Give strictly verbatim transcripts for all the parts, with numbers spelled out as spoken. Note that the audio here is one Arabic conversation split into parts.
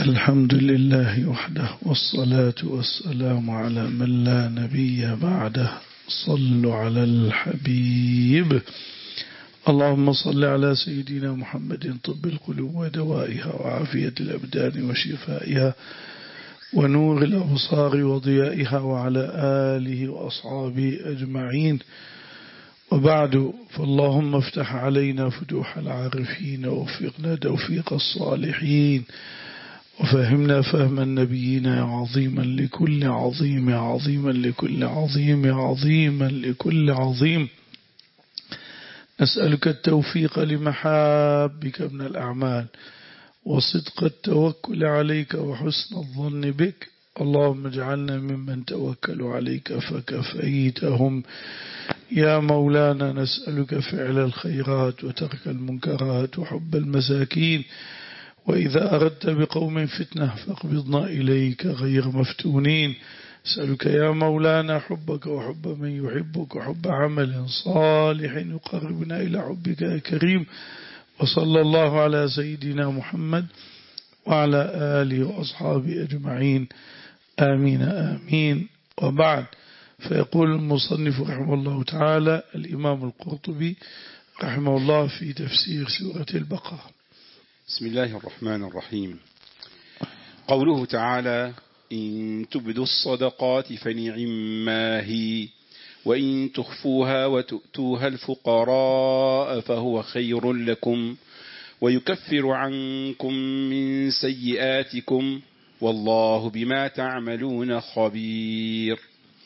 الحمد لله وحده والصلاة والسلام على من لا نبي بعده. صلوا على الحبيب. اللهم صل على سيدنا محمد طب القلوب ودوائها وعافية الأبدان وشفائها ونور الأبصار وضيائها وعلى آله وأصحابه أجمعين. وبعد، فاللهم افتح علينا فتوح العارفين ووفقنا توفيق الصالحين وفهمنا فهم النبيين يا عظيما لكل عظيم يا عظيما لكل عظيم يا عظيما لكل عظيم. نسألك التوفيق لمحابك من الأعمال وصدق التوكل عليك وحسن الظن بك. اللهم اجعلنا ممن توكلوا عليك فكفيتهم يا مولانا. نسألك فعل الخيرات وترك المنكرات وحب المساكين، وإذا أردت بقوم فتنة فاقبضنا إليك غير مفتونين. نسألك يا مولانا حبك وحب من يحبك وحب عمل صالح يقربنا إلى حبك يا كريم. وصلى الله على سيدنا محمد وعلى آله وأصحابه أجمعين، آمين آمين. وبعد، فيقول المصنف رحمه الله تعالى الإمام القرطبي رحمه الله في تفسير سورة البقرة: بسم الله الرحمن الرحيم. قوله تعالى: إن تبدوا الصدقات فنعما هي، وإن تخفوها وتؤتوها الفقراء فهو خير لكم ويكفر عنكم من سيئاتكم والله بما تعملون خبير.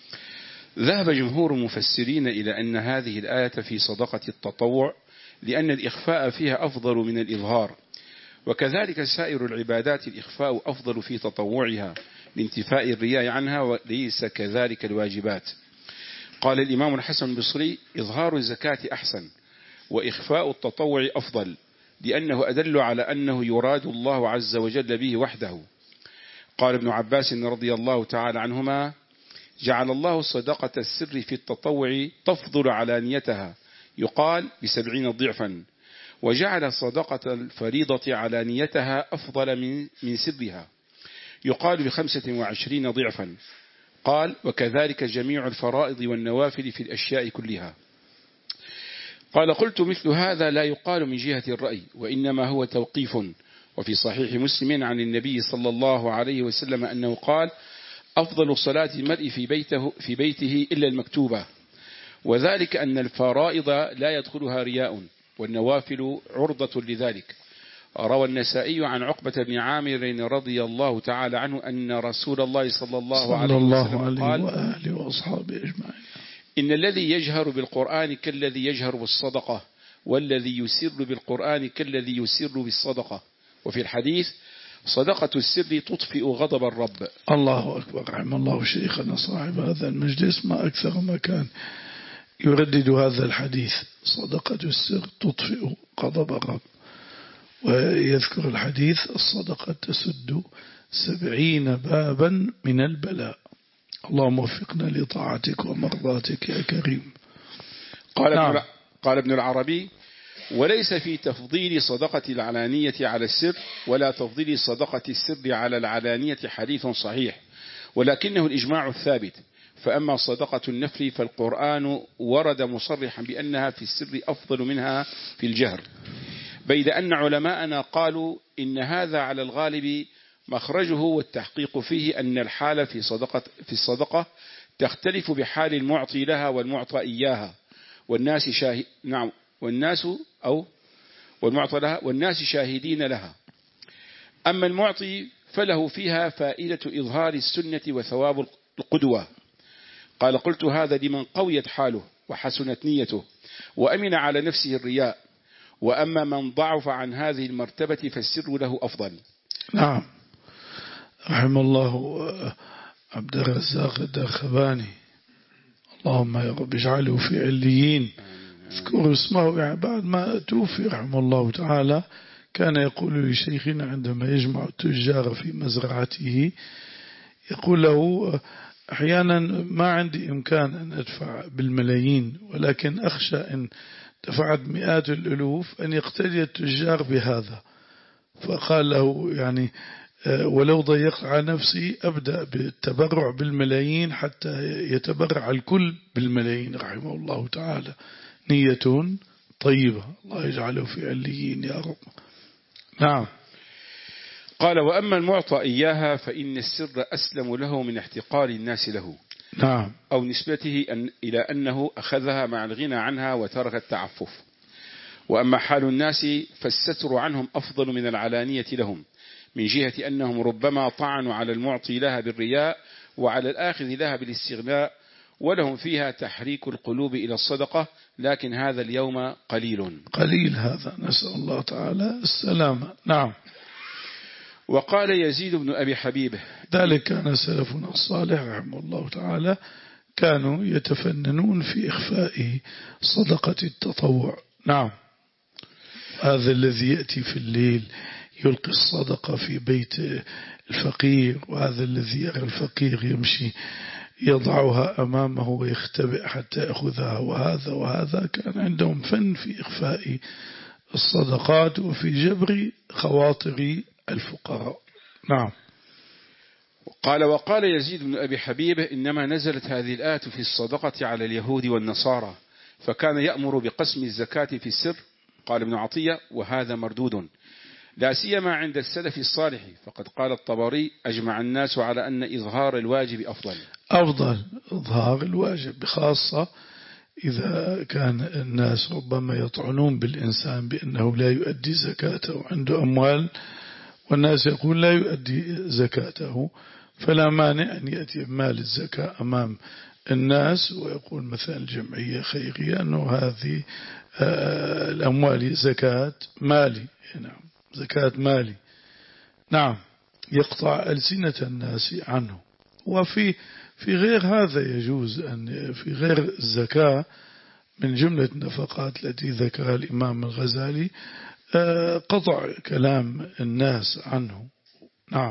ذهب جمهور المفسرين إلى أن هذه الآية في صدقة التطوع، لأن الإخفاء فيها أفضل من الإظهار، وكذلك سائر العبادات الإخفاء أفضل في تطوعها لانتفاء الرياء عنها، وليس كذلك الواجبات. قال الإمام الحسن البصري: إظهار الزكاة أحسن وإخفاء التطوع أفضل، لأنه أدل على أنه يراد الله عز وجل به وحده. قال ابن عباس رضي الله تعالى عنهما: جعل الله صدقة السر في التطوع تفضل علانيتها، يقال بسبعين ضعفا، وجعل صدقة الفريضة علانيتها أفضل من من سرها، يقال بخمسة وعشرين ضعفا. قال: وكذلك جميع الفرائض والنوافل في الأشياء كلها. قال: قلت مثل هذا لا يقال من جهة الرأي، وإنما هو توقيف. وفي صحيح مسلم عن النبي صلى الله عليه وسلم أنه قال: أفضل صلاة المرء في بيته, في بيته إلا المكتوبة، وذلك أن الفرائض لا يدخلها رياء، والنوافل عرضة لذلك. روى النسائي عن عقبة بن عامر رضي الله تعالى عنه أن رسول الله صلى الله عليه وسلم قال: وآله وأصحابه أجمعين: إن الذي يجهر بالقرآن كالذي يجهر بالصدقة، والذي يسر بالقرآن كالذي يسر بالصدقة. وفي الحديث: صدقة السر تطفئ غضب الرب. الله أكبر. رحم الله شيخنا صاحب هذا المجلس، ما أكثر ما كان يردد هذا الحديث: صدقة السر تطفئ غضب الرب. ويذكر الحديث: الصدقة تسد سبعين بابا من البلاء. اللهم وفقنا لطاعتك ومرضاتك يا كريم. قال, نعم. ابن قال ابن العربي: وليس في تفضيل صدقة العلانية على السر ولا تفضيل صدقة السر على العلانية حديث صحيح، ولكنه الإجماع الثابت. فأما صدقة النفل فالقرآن ورد مصرحا بأنها في السر أفضل منها في الجهر، بيد أن علماءنا قالوا إن هذا على الغالب مخرجه، والتحقيق فيه أن الحال في صدقة في الصدقة تختلف بحال المعطي لها والمعطى إياها، والناس شاهد نعم والناس أو والمعطى لها والناس شاهدين لها. أما المعطي فله فيها فائدة إظهار السنة وثواب القدوة. قال: قلت هذا لمن قويت حاله وحسنت نيته وأمن على نفسه الرياء، وأما من ضعف عن هذه المرتبة فالسر له أفضل. نعم. رحم الله عبد الرزاق الدرخباني، اللهم يا رب اجعله في عليين. اذكروا اسمه يعني بعد ما توفي رحمه الله تعالى. كان يقول لشيخنا عندما يجمع التجار في مزرعته، يقول له: أحيانا ما عندي إمكان أن أدفع بالملايين، ولكن أخشى أن دفعت مئات الألوف أن يقتدي التجار بهذا. فقال له يعني ولو ضيقت على نفسي أبدأ بالتبرع بالملايين حتى يتبرع الكل بالملايين رحمه الله تعالى. نية طيبة، الله يجعله في عليين يا رب. نعم. قال وأما المعطى إياها فإن السر أسلم له من احتقار الناس له، نعم، أو نسبته أن إلى أنه أخذها مع الغنى عنها وترك التعفف. وأما حال الناس فالستر عنهم أفضل من العلانية لهم، من جهة أنهم ربما طعنوا على المعطي لها بالرياء وعلى الآخذ لها بالاستغناء، ولهم فيها تحريك القلوب إلى الصدقة، لكن هذا اليوم قليل قليل هذا، نسأل الله تعالى السلامة. نعم. وقال يزيد بن أبي حبيب ذلك كان سلفنا الصالح رحمه الله تعالى كانوا يتفننون في إخفاء صدقة التطوع. نعم. هذا الذي يأتي في الليل يلقي الصدقة في بيت الفقير، وهذا الذي يرى الفقير يمشي يضعها أمامه ويختبئ حتى يأخذها، وهذا وهذا كان عندهم فن في إخفاء الصدقات وفي جبر خواطر الفقراء. نعم. قال وقال يزيد بن أبي حبيب إنما نزلت هذه الآية في الصدقة على اليهود والنصارى، فكان يأمر بقسم الزكاة في السر. قال ابن عطية وهذا مردود، لا سيما عند السلف الصالح، فقد قال الطبري أجمع الناس على أن إظهار الواجب أفضل أفضل إظهار الواجب، بخاصة إذا كان الناس ربما يطعنون بالإنسان بأنه لا يؤدي زكاته، عنده أموال والناس يقول لا يؤدي زكاته، فلا مانع أن يأتي بمال الزكاة أمام الناس ويقول مثلا الجمعية خيرية أنه هذه الأموال زكاة مالي. نعم، زكاة مالي. نعم، يقطع ألسنة الناس عنه. وفي في غير هذا يجوز أن في غير الزكاة من جملة النفقات التي ذكرها الإمام الغزالي قطع كلام الناس عنه. نعم.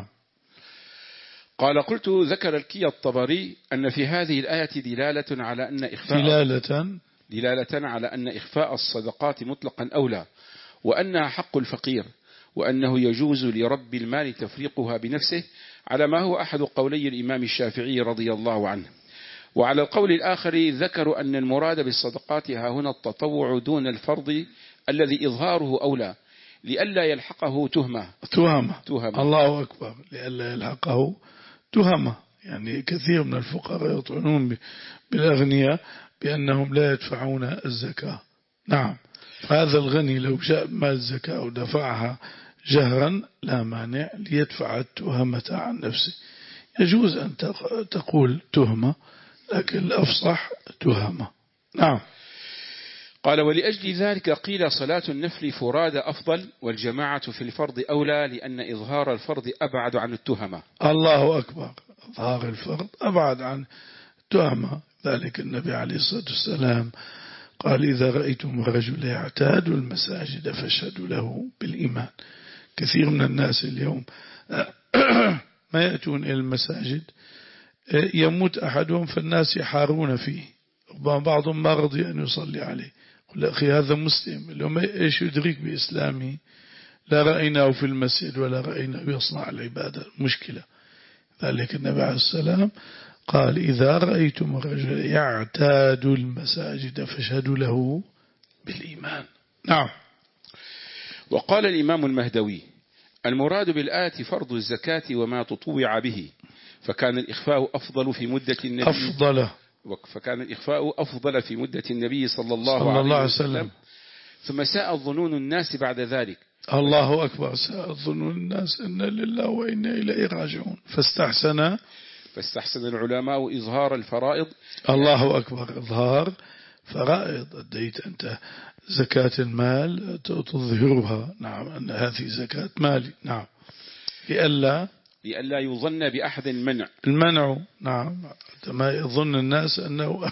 قال قلت ذكر الكي الطبري أن في هذه الآية دلالة على أن إخفاء دلالة دلالة على أن إخفاء الصدقات مطلقا أولى، وأنها حق الفقير، وأنه يجوز لرب المال تفريقها بنفسه، على ما هو أحد قولي الإمام الشافعي رضي الله عنه. وعلى القول الآخر ذكروا أن المراد بالصدقات ها هنا التطوع دون الفرض الذي إظهاره أولى، لئلا يلحقه تهمة تهمة, تهمة. الله أكبر، لئلا يلحقه تهمة. يعني كثير من الفقراء يطعنون بالأغنياء بأنهم لا يدفعون الزكاة. نعم. هذا الغني لو جاء مال الزكاة ودفعها جهرا لا مانع ليدفع التهمة عن نفسه. يجوز أن تقول تهمة، لكن الأفصح تهمة. نعم. قال ولأجل ذلك قيل صلاة النفل فراد أفضل، والجماعة في الفرض أولى، لأن إظهار الفرض أبعد عن التهمة. الله أكبر، إظهار الفرض أبعد عن التهمة. ذلك النبي عليه الصلاة والسلام قال إذا رأيتم الرجل يعتاد المساجد فاشهدوا له بالإيمان. كثير من الناس اليوم ما يأتون إلى المساجد، يموت أحدهم فالناس يحارون فيه، بعضهم ما رضي أن يصلي عليه. قل أخي هذا مسلم، لو إيش يدرك بإسلامه؟ لا رأيناه في المسجد ولا رأيناه يصنع العبادة. مشكلة. ذلك النبي عليه السلام قال إذا رأيتم الرجل يعتاد المساجد فاشهدوا له بالإيمان. نعم. وقال الإمام المهدوي المراد بالآية فرض الزكاة وما تطوع به، فكان الإخفاء أفضل في مدة النبي أفضل فكان الإخفاء أفضل في مدة النبي صلى الله, صلى الله عليه وسلم. وسلم. ثم ساء ظنون الناس بعد ذلك. الله أكبر، ساء ظنون الناس إن لله وإنا إليه راجعون. فاستحسن فاستحسن العلماء إظهار الفرائض. الله أكبر، إظهار فرائض. أديت أنت زكاة المال تظهرها. نعم، أن هذه زكاة مالي. نعم. لئلا لئلا يظن بأحد المنع المنع. نعم، ما يظن الناس أنه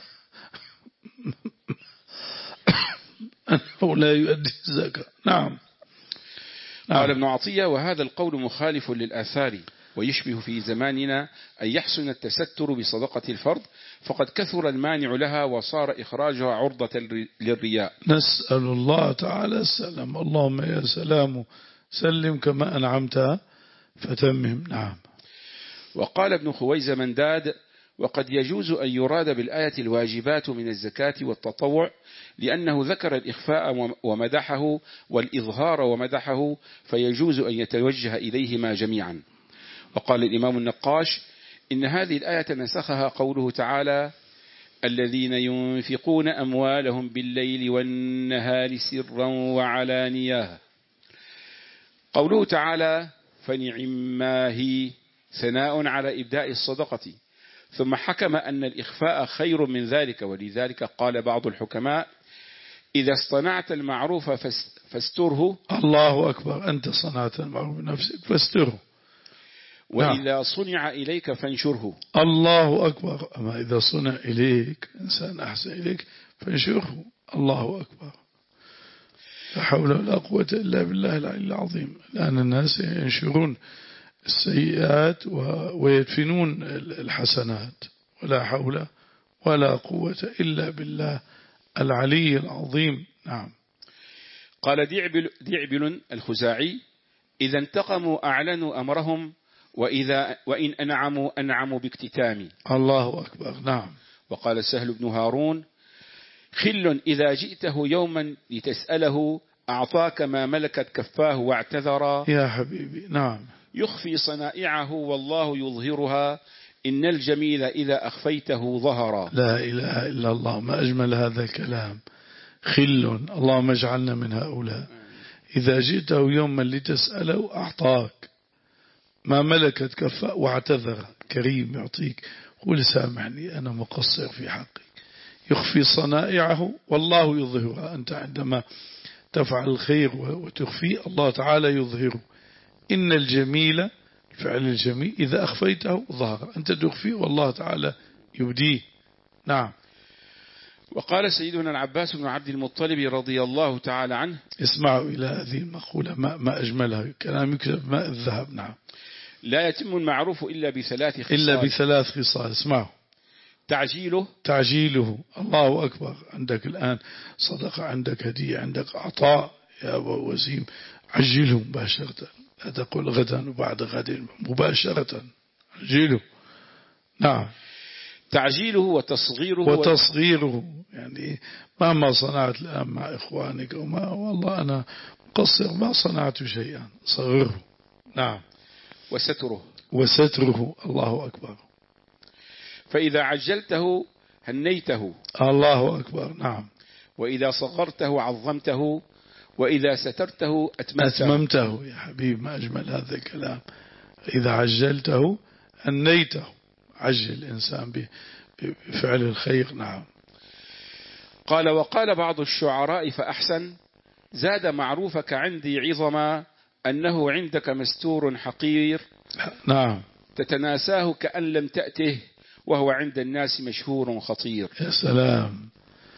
أنه لا يؤدي الزكاة. نعم. قال ابن عطية وهذا القول مخالف للآثار، ويشبه في زماننا أن يحسن التستر بصدقة الفرض، فقد كثر المانع لها وصار إخراجها عرضة للرياء. نسأل الله تعالى السلام. اللهم يا سلام سلم كما أنعمت فتمم. نعم. وقال ابن خويزة منداد: وقد يجوز أن يراد بالآية الواجبات من الزكاة والتطوع، لأنه ذكر الإخفاء ومدحه والإظهار ومدحه، فيجوز أن يتوجه إليهما جميعا. وقال الإمام النقاش: إن هذه الآية نسخها قوله تعالى: الذين ينفقون أموالهم بالليل والنهار سرا وعلانية. قوله تعالى: فنعما هي ثناء على إبداء الصدقة، ثم حكم أن الإخفاء خير من ذلك، ولذلك قال بعض الحكماء: إذا اصطنعت المعروف فاستره. الله أكبر. أنت صنعت المعروف بنفسك فاستره. وإذا صنع إليك فانشره. الله أكبر. أما إذا صنع إليك إنسان أحسن إليك فانشره. الله أكبر. لا حول ولا قوة إلا بالله العلي العظيم. لأن الناس ينشرون السيئات ويدفنون الحسنات، ولا حول ولا قوة إلا بالله العلي العظيم. نعم. قال دعبل, دعبل الخزاعي: إذا انتقموا أعلنوا أمرهم، وإذا وإن أنعموا أنعموا باكتتام. الله أكبر. نعم. وقال سهل بن هارون: خل إذا جئته يوما لتسأله أعطاك ما ملكت كفاه واعتذرا. يا حبيبي. نعم. يخفي صنائعه والله يظهرها، إن الجميل إذا أخفيته ظهرا. لا إله إلا الله. ما أجمل هذا الكلام. خل، اللهم اجعلنا من هؤلاء. إذا جئته يوما لتسأله أعطاك ما ملكت كفاه واعتذر. كريم يعطيك، قل سامحني أنا مقصر في حقي. يخفي صنائعه والله يظهرها. أنت عندما تفعل الخير وتخفي الله تعالى يظهره. إن الجميل، الفعل الجميل، إذا أخفيته ظهر. أنت تخفي والله تعالى يبديه. نعم. وقال سيدنا العباس بن عبد المطلب رضي الله تعالى عنه: اسمعوا إلى هذه المقولة ما, ما أجملها، كلام يكتب ماء الذهب. نعم. لا يتم المعروف إلا بثلاث خصال. إلا بثلاث خصال. اسمعوا: تعجيله تعجيله. الله أكبر. عندك الآن صدقة، عندك هدية، عندك عطاء يا أبو وسيم، عجله مباشرة. لا تقول غدا وبعد غد، مباشرة عجله. نعم. تعجيله وتصغيره وتصغيره. يعني مهما صنعت الآن مع إخوانك وما والله أنا مقصر ما صنعت شيئا، صغره. نعم. وستره. وستره. الله أكبر. فإذا عجلته هنيته. الله أكبر. نعم. وإذا صغرته عظمته، وإذا سترته أتممته. أتممته. يا حبيب ما أجمل هذا الكلام. إذا عجلته هنيته. عجل الإنسان بفعل الخير. نعم. قال: وقال بعض الشعراء فأحسن: زاد معروفك عندي عظما، أنه عندك مستور حقير. نعم. تتناساه كأن لم تأته، وهو عند الناس مشهور خطير. يا سلام.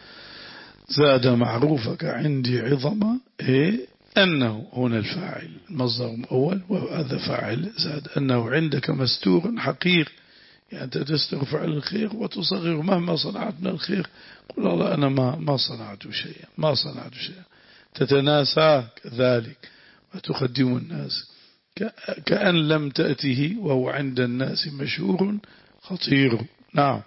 زاد معروفك عندي عظما. إيه؟ أنه هنا الفاعل مصدر أول وهذا فاعل زاد. أنه عندك مستور حقير، يعني أنت تستر فعل الخير وتصغر مهما صنعت من الخير. قل الله أنا ما ما صنعت شيئا، ما صنعت شيئا. تتناسى كذلك وتقدم الناس كأن لم تأته، وهو عند الناس مشهور خطير. نعم.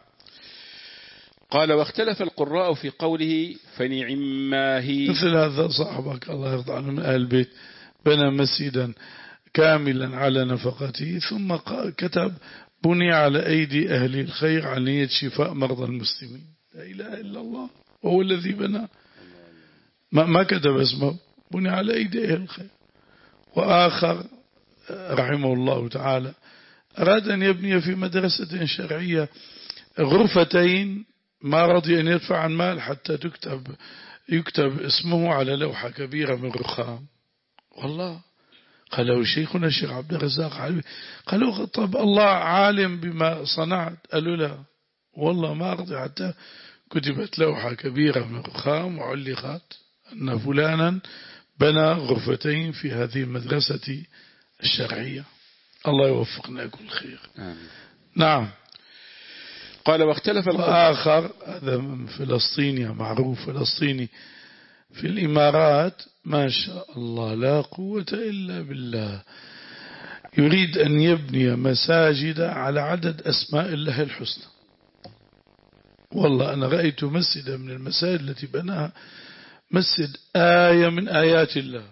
قال: واختلف القراء في قوله فنعما هي. مثل هذا صاحبك الله يرضى عنه من أهل البيت بنى مسجدا كاملا على نفقته، ثم كتب بني على أيدي أهل الخير عن نية شفاء مرضى المسلمين. لا إله إلا الله. وهو الذي بنى، ما, ما كتب اسمه، بني على أيدي أهل الخير. وآخر رحمه الله تعالى أراد أن يبني في مدرسة شرعية غرفتين، ما رضي أن يدفع عن مال حتى تكتب يكتب اسمه على لوحة كبيرة من رخام. والله قال له شيخنا الشيخ عبد الرزاق علي، قالوا طب الله عالم بما صنعت. قالوا لا والله ما رضي حتى كتبت لوحة كبيرة من رخام وعلقت أن فلانا بنى غرفتين في هذه المدرسة الشرعية. الله يوفقنا كل خير. آمين. نعم. قال: واختلف وآخر هذا من فلسطيني معروف، فلسطيني في الإمارات ما شاء الله لا قوة إلا بالله، يريد أن يبني مساجد على عدد أسماء الله الحسنى. والله أنا رأيت مسجدا من المساجد التي بناها مسجد آية من آيات الله،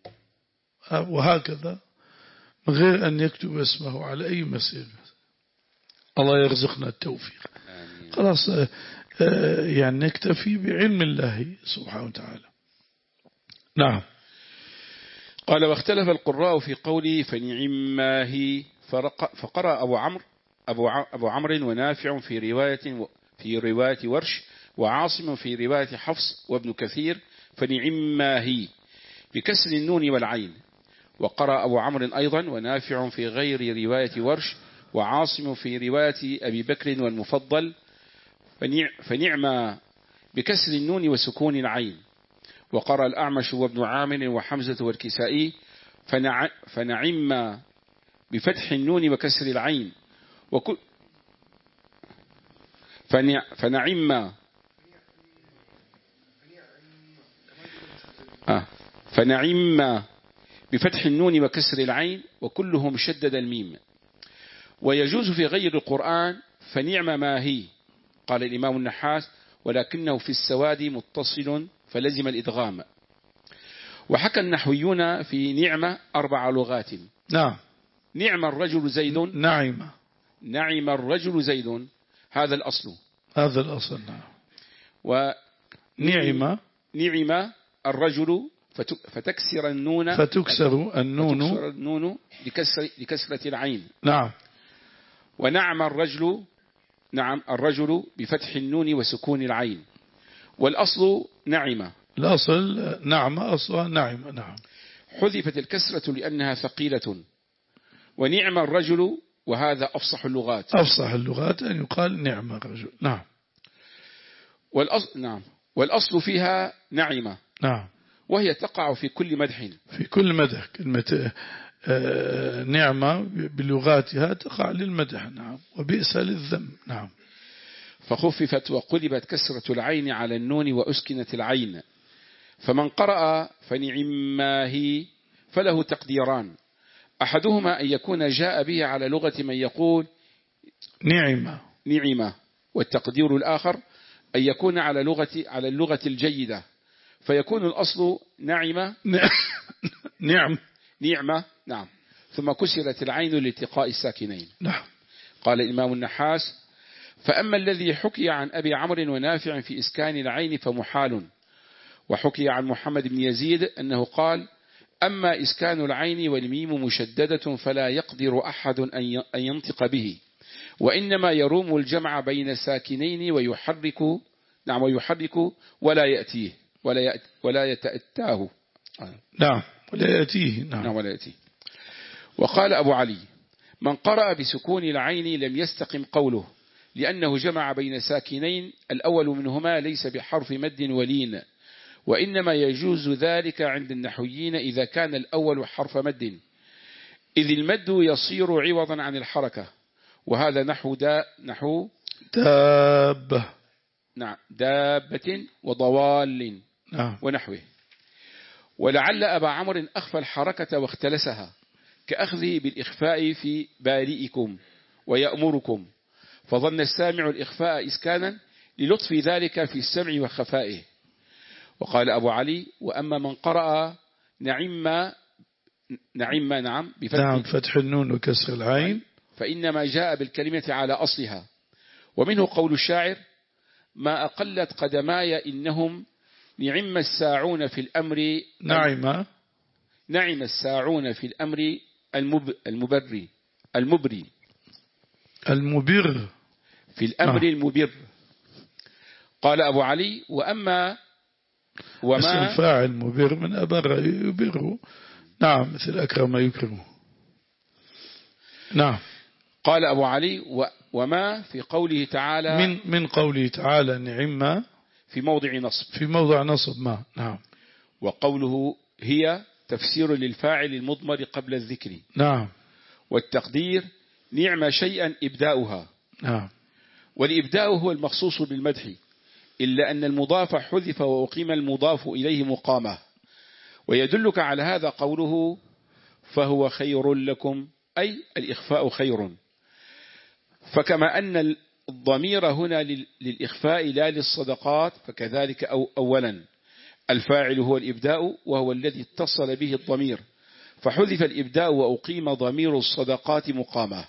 وهكذا من غير أن يكتب اسمه على أي مسجد. الله يرزقنا التوفيق. خلاص يعني نكتفي بعلم الله سبحانه وتعالى. نعم. قال واختلف القراء في قوله فنعم ما هي، فقرأ أبو عمرو أبو أبو عمرو ونافع في رواية في رواية ورش، وعاصم في رواية حفص وابن كثير فنعم ما هي بكسر النون والعين. وقرأ أبو عمرو أيضا ونافع في غير رواية ورش، وعاصم في رواية أبي بكر والمفضل فنعم بكسر النون وسكون العين. وقرأ الأعمش وابن عامر وحمزة والكسائي فنع فنعم بفتح النون وكسر العين وكل فنع فنعم آه فنعم بفتح النون وكسر العين وكلهم شدد الميم. ويجوز في غير القرآن فنعم ما هي. قال الإمام النحاس ولكنه في السواد متصل فلزم الإدغام. وحكى النحويون في نعمة أربع لغات. نعم. نعم الرجل زيد. نعم. نعم الرجل زيد، هذا الأصل. هذا الأصل. نعم. ونعم نعم الرجل فتكسر النون فتكسر النون فتكسر النون لكسر لكسرة العين. نعم. ونعم الرجل نعم الرجل بفتح النون وسكون العين. والأصل نعم. الأصل نعم أصلا نعم. نعم. حذفت الكسرة لأنها ثقيلة. ونعم الرجل، وهذا أفصح اللغات. أفصح اللغات أن يقال نعم الرجل. نعم. والأصل نعم والأصل فيها نعمة. نعم. وهي تقع في كل مدح. في كل مدح. كلمة آه نعمة بلغاتها تقع للمدح. نعم. وبئس للذم. نعم. فخففت وقلبت كسرة العين على النون وأسكنت العين. فمن قرأ فنعم ما هي فله تقديران. أحدهما أن يكون جاء به على لغة من يقول نعمة نعمة، والتقدير الآخر أن يكون على لغة على اللغة الجيدة، فيكون الأصل نعمة نعم نعمة نعم ثم كسرت العين لالتقاء الساكنين. نعم. قال الإمام النحاس فأما الذي حكي عن أبي عمرو ونافع في إسكان العين فمحال. وحكي عن محمد بن يزيد أنه قال أما إسكان العين والميم مشددة فلا يقدر أحد أن ينطق به، وإنما يروم الجمع بين ساكنين ويحرك نعم ويحرك ولا يأتيه ولا يأت ولا يتأتاه. نعم ولا يأتيه. نعم. نعم ولا يأتيه. وقال أبو علي من قرأ بسكون العين لم يستقم قوله، لأنه جمع بين ساكنين الأول منهما ليس بحرف مد ولين، وإنما يجوز ذلك عند النحويين إذا كان الأول حرف مد، إذ المد يصير عوضا عن الحركة، وهذا نحو دا نحو دابة. نعم دابة وضوال. نعم. ونحوه. ولعل أبا عمرو أخفى الحركة واختلسها كأخذه بالإخفاء في بارئكم ويأمركم، فظن السامع الإخفاء إسكانا للطف ذلك في السمع وخفائه. وقال أبو علي وأما من قرأ نعم نعم نعم بفتح, نعم فتح النون وكسر العين فإنما جاء بالكلمة على أصلها. ومنه قول الشاعر ما أقلت قدماي إنهم نعم الساعون في الأمر نعم نعم الساعون في الأمر المب المبري المبري المبر في الأمر المبر. قال أبو علي وأما وما الفاعل مبر من أبر يبر. نعم مثل أكرم يكرمه. نعم. قال أبو علي وما في قوله تعالى من من قوله تعالى نعم في موضع نصب في موضع نصب ما. نعم. وقوله هي تفسير للفاعل المضمر قبل الذكر. نعم. والتقدير نعم شيئا إبداؤها. نعم. والإبداء هو المخصوص بالمدح، إلا أن المضاف حذف وأقيم المضاف إليه مقامه. ويدلك على هذا قوله فهو خير لكم أي الإخفاء خير. فكما أن الضمير هنا للإخفاء لا للصدقات، فكذلك أو أولا الفاعل هو الإبداء وهو الذي اتصل به الضمير، فحذف الإبداء وأقيم ضمير الصدقات مقامه.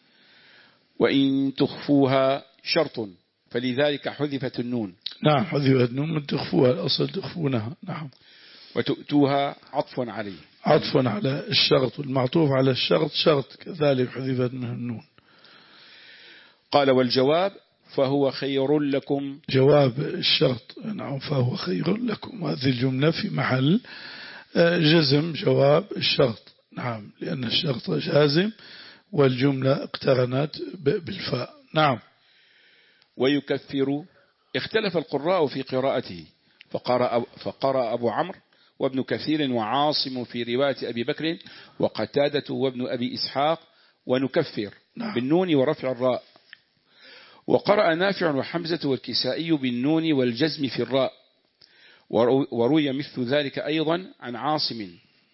وإن تخفوها شرط، فلذلك حذفت النون. نعم حذفت النون من تخفوها، الأصل تخفونها. نعم. وتؤتوها عطف عليه، عطف على الشرط، والمعطوف على الشرط شرط، كذلك حذفت منه النون. قال والجواب فهو خير لكم، جواب الشرط نعم فهو خير لكم، هذه الجملة في محل جزم جواب الشرط. نعم لأن الشرط جازم والجملة اقترنت بالفاء. نعم. ويكفر، اختلف القراء في قراءته، فقرأ, فقرأ أبو عمرو وابن كثير وعاصم في رواية أبي بكر وقتادة وابن أبي إسحاق ونكفر نعم. بالنون ورفع الراء. وقرأ نافع وحمزة والكسائي بالنون والجزم في الراء، وروي مثل ذلك أيضا عن عاصم.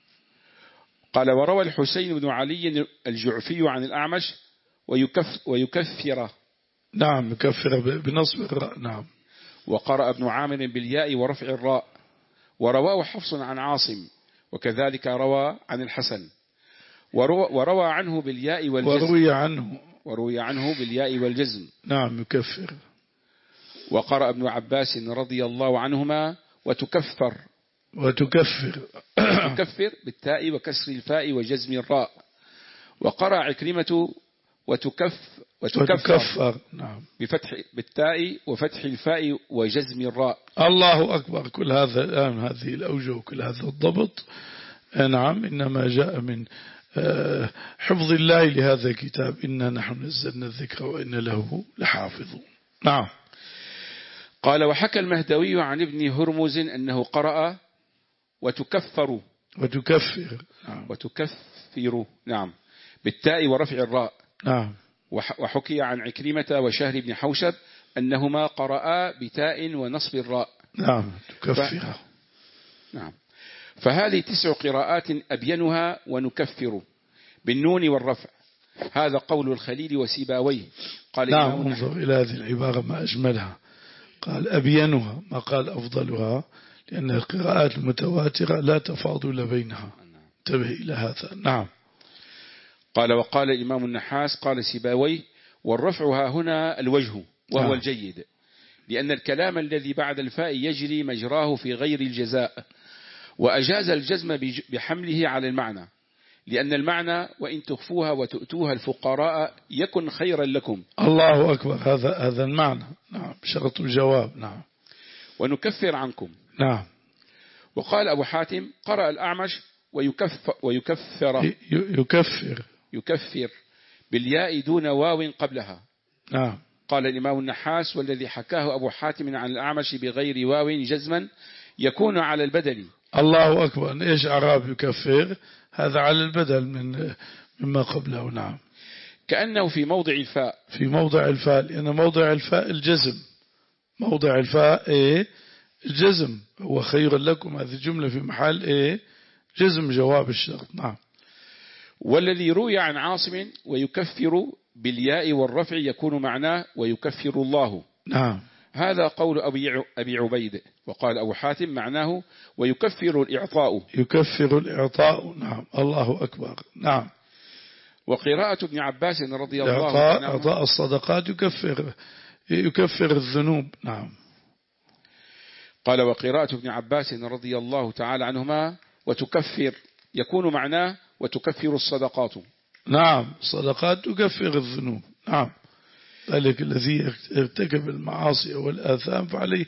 قال وروى الحسين بن علي الجعفي عن الأعمش ويكف ويكفر. نعم يكفر بنصب الراء. نعم. وقرأ ابن عامر بالياء ورفع الراء، ورواه حفص عن عاصم، وكذلك روى عن الحسن، وروى, وروى عنه بالياء والجزم، وروي عنه وروي عنه بالياء والجزم. نعم يكفر. وقرأ ابن عباس رضي الله عنهما وتكفر، وتكفر تكفر بالتاء وكسر الفاء وجزم الراء. وقرأ عكرمة وتكف وتكفر, وتكفر. نعم بفتح بالتاء وفتح الفاء وجزم الراء. الله أكبر. كل هذا الآن هذه الأوجه وكل هذا الضبط نعم إنما جاء من حفظ الله لهذا الكتاب، إنا نحن نزلنا الذكر وإن له لحافظون. نعم. قال وحكى المهدوي عن ابن هرمز أنه قرأ وتكفر وتكفر. نعم. وتكفر نعم بالتاء ورفع الراء. نعم. وحكي عن عكرمة وشهر بن حوشب أنهما قرأا بتاء ونصب الراء. نعم تكفر. ف... نعم. فهذه تسع قراءات أبينها ونكفر بالنون والرفع. هذا قول الخليل وسيباويه. قال نعم انظر إلى هذه العبارة ما أجملها، قال أبينها ما قال أفضلها، لأن القراءات المتواترة لا تفاضل بينها. انتبه إلى هذا. نعم. قال وقال الإمام النحاس قال سيباويه والرفع هنا الوجه وهو نعم. الجيد، لأن الكلام الذي بعد الفاء يجري مجراه في غير الجزاء، وأجاز الجزم بحمله على المعنى، لأن المعنى وإن تخفوها وتؤتوها الفقراء يكن خيرا لكم. الله أكبر. هذا هذا المعنى. نعم شرط الجواب. نعم. ونكفر عنكم. نعم. وقال أبو حاتم قرأ الأعمش ويكفر ويكفر يكفر يكفر بالياء دون واو قبلها. نعم. قال الإمام النحاس والذي حكاه أبو حاتم عن الأعمش بغير واو جزما يكون على البدل. الله أكبر. إيش أعراب يكفر؟ هذا على البدل من مما قبله. نعم. كأنه في موضع الفاء، في موضع الفاء، لأن موضع الفاء الجزم، موضع الفاء إيه الجزم، هو خير لكم، هذه الجملة في محل إيه جزم جواب الشرط. نعم. والذي روي عن عاصم ويكفر بالياء والرفع يكون معناه ويكفر الله. نعم. هذا قول أبي عبيد. وقال أبو حاتم معناه ويكفر الإعطاء. يكفر الإعطاء. نعم. الله أكبر. نعم. وقراءة ابن عباس رضي الله عنه إعطاء الصدقات يكفر يكفر الذنوب. نعم. قال وقراءة ابن عباس رضي الله تعالى عنهما وتكفر يكون معناه وتكفر الصدقات. نعم. الصدقات تكفر الذنوب. نعم. ذلك الذي ارتكب المعاصي والآثام فعليه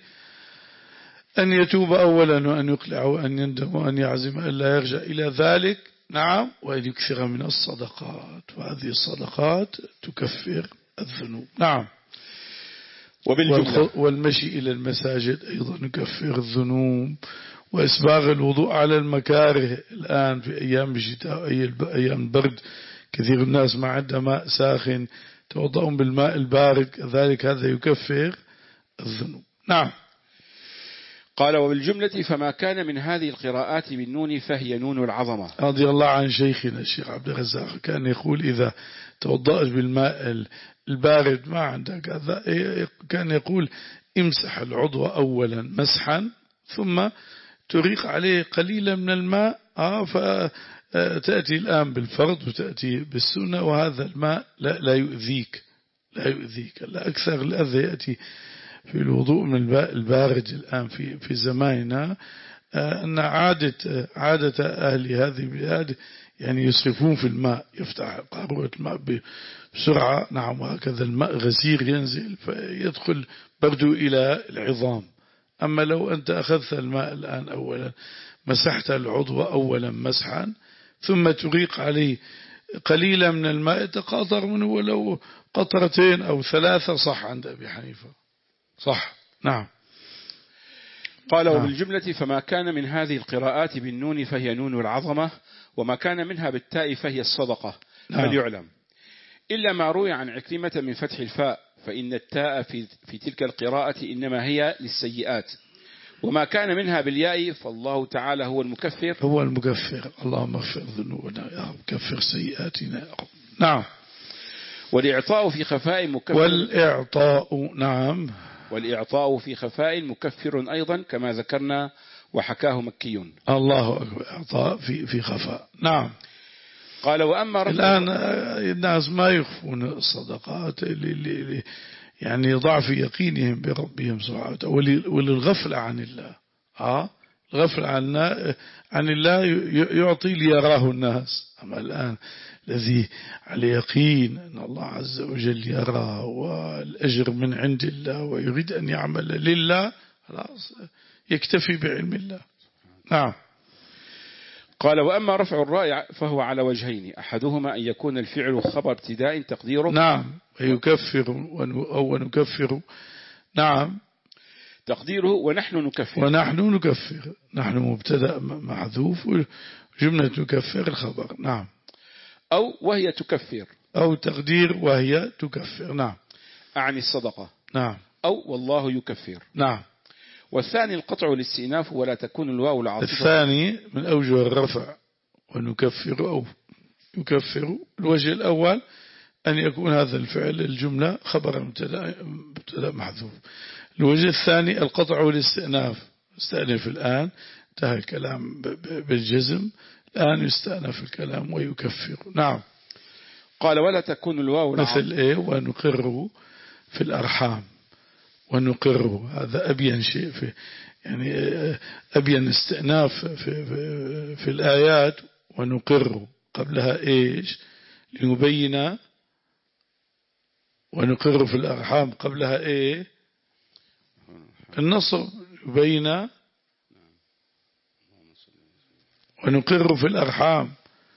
أن يتوب أولا وأن يقلع وأن يندم وأن يعزم ألا يرجع إلى ذلك. نعم. وأن يكثر من الصدقات، وهذه الصدقات تكفر الذنوب. نعم. والمشي إلى المساجد أيضا يكفر الذنوب، وإسباغ الوضوء على المكاره الآن في أيام الشتاء أيام البرد كثير الناس ما عنده ماء ساخن توضؤون بالماء البارد، كذلك هذا يكفر الذنوب. نعم. قال وبالجملة فما كان من هذه القراءات بالنون فهي نون العظمة. رضي الله عن شيخنا الشيخ عبد الرزاق كان يقول إذا توضأت بالماء البارد ما عندك هذا، كان يقول امسح العضو أولا مسحا ثم تريق عليه قليلا من الماء آه فتأتي الآن بالفرض وتأتي بالسنة، وهذا الماء لا, لا يؤذيك لا يؤذيك لا أكثر الأذى يأتي في الوضوء من الماء البارد الآن في في زماننا، أن عادة عادة أهل هذه البلاد يعني يسرفون في الماء، يفتح قارورة الماء بسرعة نعم، وهكذا الماء غزير ينزل فيدخل برده إلى العظام. أما لو أنت أخذت الماء الآن أولا مسحت العضو أولا مسحا ثم تريق عليه قليلا من الماء يتقاطر منه ولو قطرتين أو ثلاثة صح عند أبي حنيفة صح. نعم. قال وبالجملة فما كان من هذه القراءات بالنون فهي نون العظمة، وما كان منها بالتاء فهي الصدقة. نعم. فليعلم إلا ما روي عن عكرمة من فتح الفاء فإن التاء في, في تلك القراءة إنما هي للسيئات، وما كان منها بالياء فالله تعالى هو المكفر هو المكفر. اللهم اغفر ذنوبنا يا رب، كفر سيئاتنا يا رب. نعم. والإعطاء في خفاء مكفر. والإعطاء نعم. والإعطاء في خفاء مكفر أيضا كما ذكرنا وحكاه مكي. الله أكبر. إعطاء في في خفاء. نعم. قال وأما الآن الناس ما يخفون الصدقات اللي يعني ضعف يقينهم بربهم سبحانه وللغفلة عن الله. آه الغفلة عن عن الله يعطي ليراه الناس. أما الآن الذي على يقين أن الله عز وجل يرى والأجر من عند الله ويريد أن يعمل لله خلاص يكتفي بعلم الله. نعم. قال وأما رفع الراء فهو على وجهين، أحدهما أن يكون الفعل خبر ابتداء تقديره نعم ويكفر أو نكفر. نعم تقديره ونحن نكفر. ونحن نكفر نحن مبتدأ محذوف وجملة نكفر الخبر. نعم. أو وهي تكفر. أو تقدير وهي تكفر. نعم. أعني الصدقة. نعم. أو والله يكفر. نعم. والثاني القطع والاستئناف ولا تكون الواو العاطفة. الثاني من أوجه الرفع ونكفر أو يكفر. الوجه الأول أن يكون هذا الفعل الجملة خبر مبتدأ محذوف. الوجه الثاني القطع والاستئناف، استأنف الآن انتهى الكلام بالجزم، الآن يستأنف الكلام ويكفر. نعم. قال ولا تكون الواو مثل إيه ونقر في الأرحام ونقر، هذا أبين شيء في يعني أبين استئناف في, في, في الآيات. ونقر قبلها إيش لنبين، ونقر في الأرحام قبلها إيه النصب يبين، ونقر في الأرحام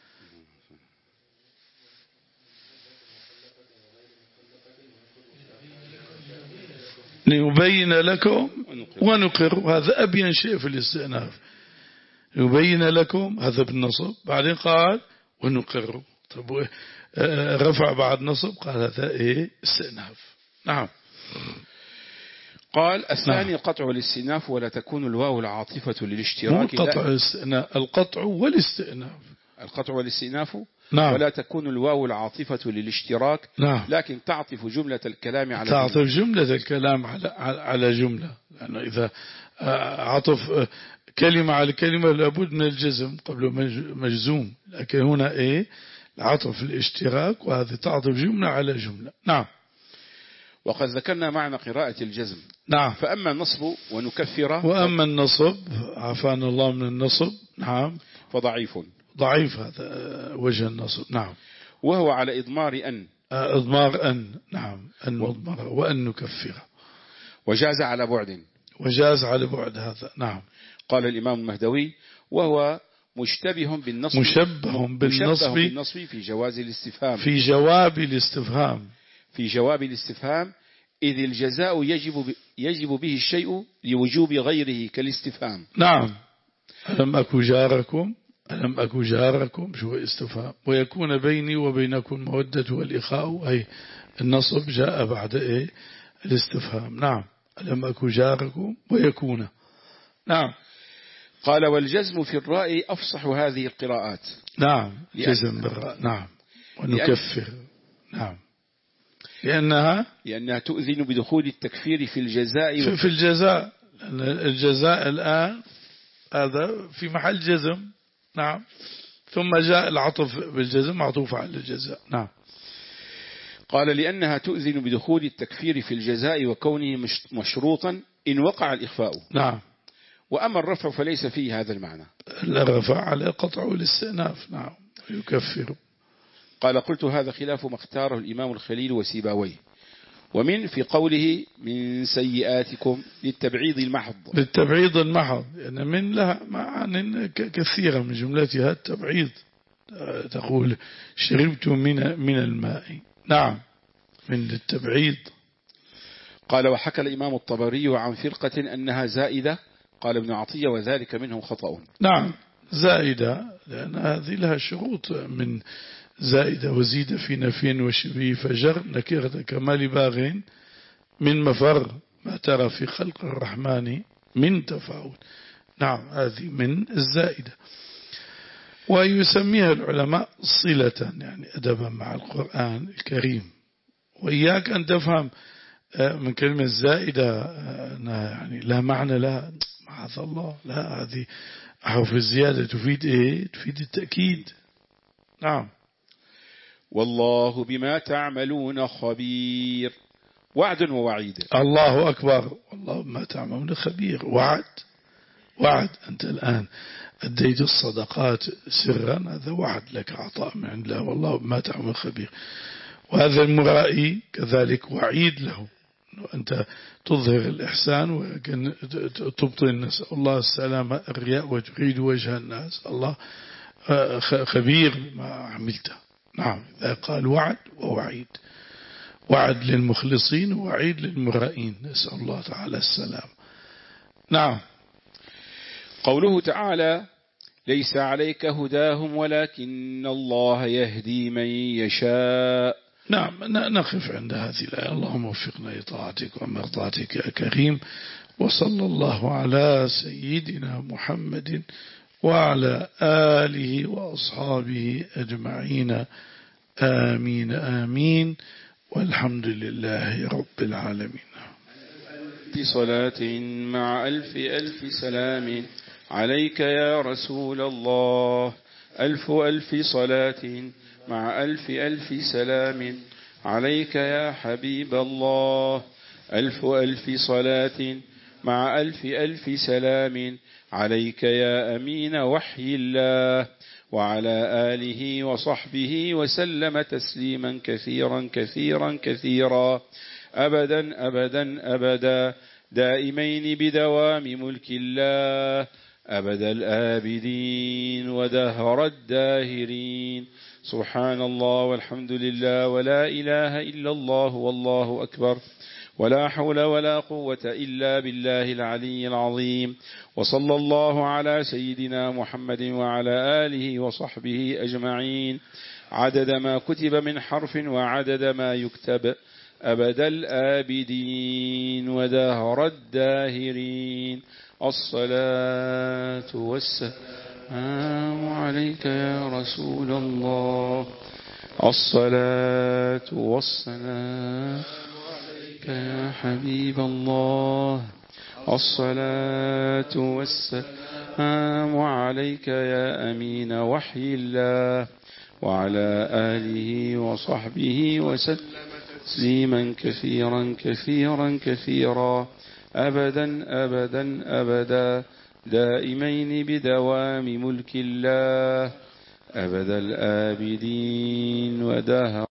ليبين لكم ونقر، هذا أبين شيء في الاستئناف. يبين لكم هذا بالنصب، بعدين قال ونقر. طب رفع بعد نصب قال هذا إيه استئناف. نعم. قال الثاني القطع والاستئناف ولا تكون الواو العاطفة للاشتراك. القطع القطع والاستئناف القطع والاستئناف. نعم. ولا تكون الواو العاطفة للاشتراك. نعم. لكن تعطف جملة الكلام على تعطف جملة الكلام على على جملة، لأنه إذا عطف كلمة على كلمة لابد من الجزم قبل مجزوم، لكن هنا إيه العطف الاشتراك، وهذه تعطف جملة على جملة. نعم. وقد ذكرنا معنى قراءة الجزم. نعم. فأما النصب ونكفر. وأما النصب عافانا الله من النصب. نعم. فضعيف. ضعيف هذا وجه النصب. نعم. وهو على إضمار أن. إضمار أن. نعم. أن نضمر وأن نكفر. وجاز على بعد. وجاز على بعد هذا. نعم. قال الإمام المهدوي وهو مشتبه بالنصب. مشبه بالنصب. بالنصب في جواز الاستفهام. في جواب الاستفهام. في جواب الاستفهام إذ الجزاء يجب يجب به الشيء لوجوب غيره كالاستفهام. نعم. ألم أكو جاركم ألم أكو جاركم شو استفهام، ويكون بيني وبينكم مودة والإخاء، أي النصب جاء بعد إيه الاستفهام. نعم. ألم أكو جاركم ويكون نعم. قال والجزم في الراء أفصح هذه القراءات. نعم جزم بالراء. نعم. ونكفر. نعم لأنها لأنها تؤذن بدخول التكفير في الجزاء في, في الجزاء، لأن الجزاء الآن هذا في محل جزم. نعم. ثم جاء العطف بالجزم معطوف على الجزاء. نعم. قال لأنها تؤذن بدخول التكفير في الجزاء وكونه مشروطا إن وقع الإخفاء. نعم. وأما الرفع فليس فيه هذا المعنى. الرفع على قطع الاستئناف. نعم. يكفر. قال قلت هذا خلاف ما اختاره الإمام الخليل وسيباويه. ومن في قوله من سيئاتكم للتبعيض المحض. للتبعيض المحض يعني من لها معان كثيرة من جملتها التبعيض. تقول شربت من من الماء. نعم من التبعيض. قال وحكى الإمام الطبري عن فرقة أنها زائدة. قال ابن عطية وذلك منهم خطأ. نعم زائدة لأن هذه لها شروط من زائدة وزيد في نفي وشبيه فجر نكرة كمال باغ من مفر ما ترى في خلق الرحمن من تفاوت. نعم هذه من الزائدة. ويسميها العلماء صلة يعني أدبا مع القرآن الكريم. وإياك أن تفهم من كلمة زائدة يعني لا معنى لها معاذ الله. لا هذه حرف الزيادة تفيد إيه؟ تفيد التأكيد. نعم. والله بما تعملون خبير. وعد ووعيد. الله أكبر. والله بما تعملون خبير. وعد وعد. أنت الآن أديت الصدقات سرا هذا وعد لك عطاء من عند الله. والله بما تعملون خبير. وهذا المرائي كذلك وعيد له. أنت تظهر الإحسان ولكن تبطن. نسأل الله السلامة الرياء وتريد وجه الناس. الله خبير ما عملته. نعم إذا قال وعد ووعيد. وعد للمخلصين ووعيد للمرائين. نسأل الله تعالى السلام. نعم. قوله تعالى ليس عليك هداهم ولكن الله يهدي من يشاء. نعم نقف عند هذه الآية. اللهم وفقنا لطاعتك ومرضاتك يا كريم. وصلى الله على سيدنا محمد وعلى آله وأصحابه أجمعين. آمين آمين والحمد لله رب العالمين. في صلاة مع ألف ألف سلام عليك يا رسول الله. ألف ألف صلاة مع ألف ألف سلام عليك يا حبيب الله. ألف ألف صلاة مع ألف ألف سلام عليك يا أمين وحي الله وعلى آله وصحبه وسلم تسليما كثيرا كثيرا كثيرا أبدا أبدا أبدا دائمين بدوام ملك الله أبد الآبدين ودهر الداهرين. سبحان الله والحمد لله ولا إله إلا الله والله أكبر ولا حول ولا قوة إلا بالله العلي العظيم. وصلى الله على سيدنا محمد وعلى آله وصحبه أجمعين عدد ما كتب من حرف وعدد ما يكتب أبد الآبدين ودهر الداهرين. الصلاة والسلام عليك يا رسول الله. الصلاة والسلام يا حبيب الله. الصلاة والسلام عليك يا أمين وحي الله وعلى آله وصحبه وسلم تسليما كثيرا كثيرا كثيرا أبدا أبدا أبدا دائمين بدوام ملك الله أبد الآبدين ودهر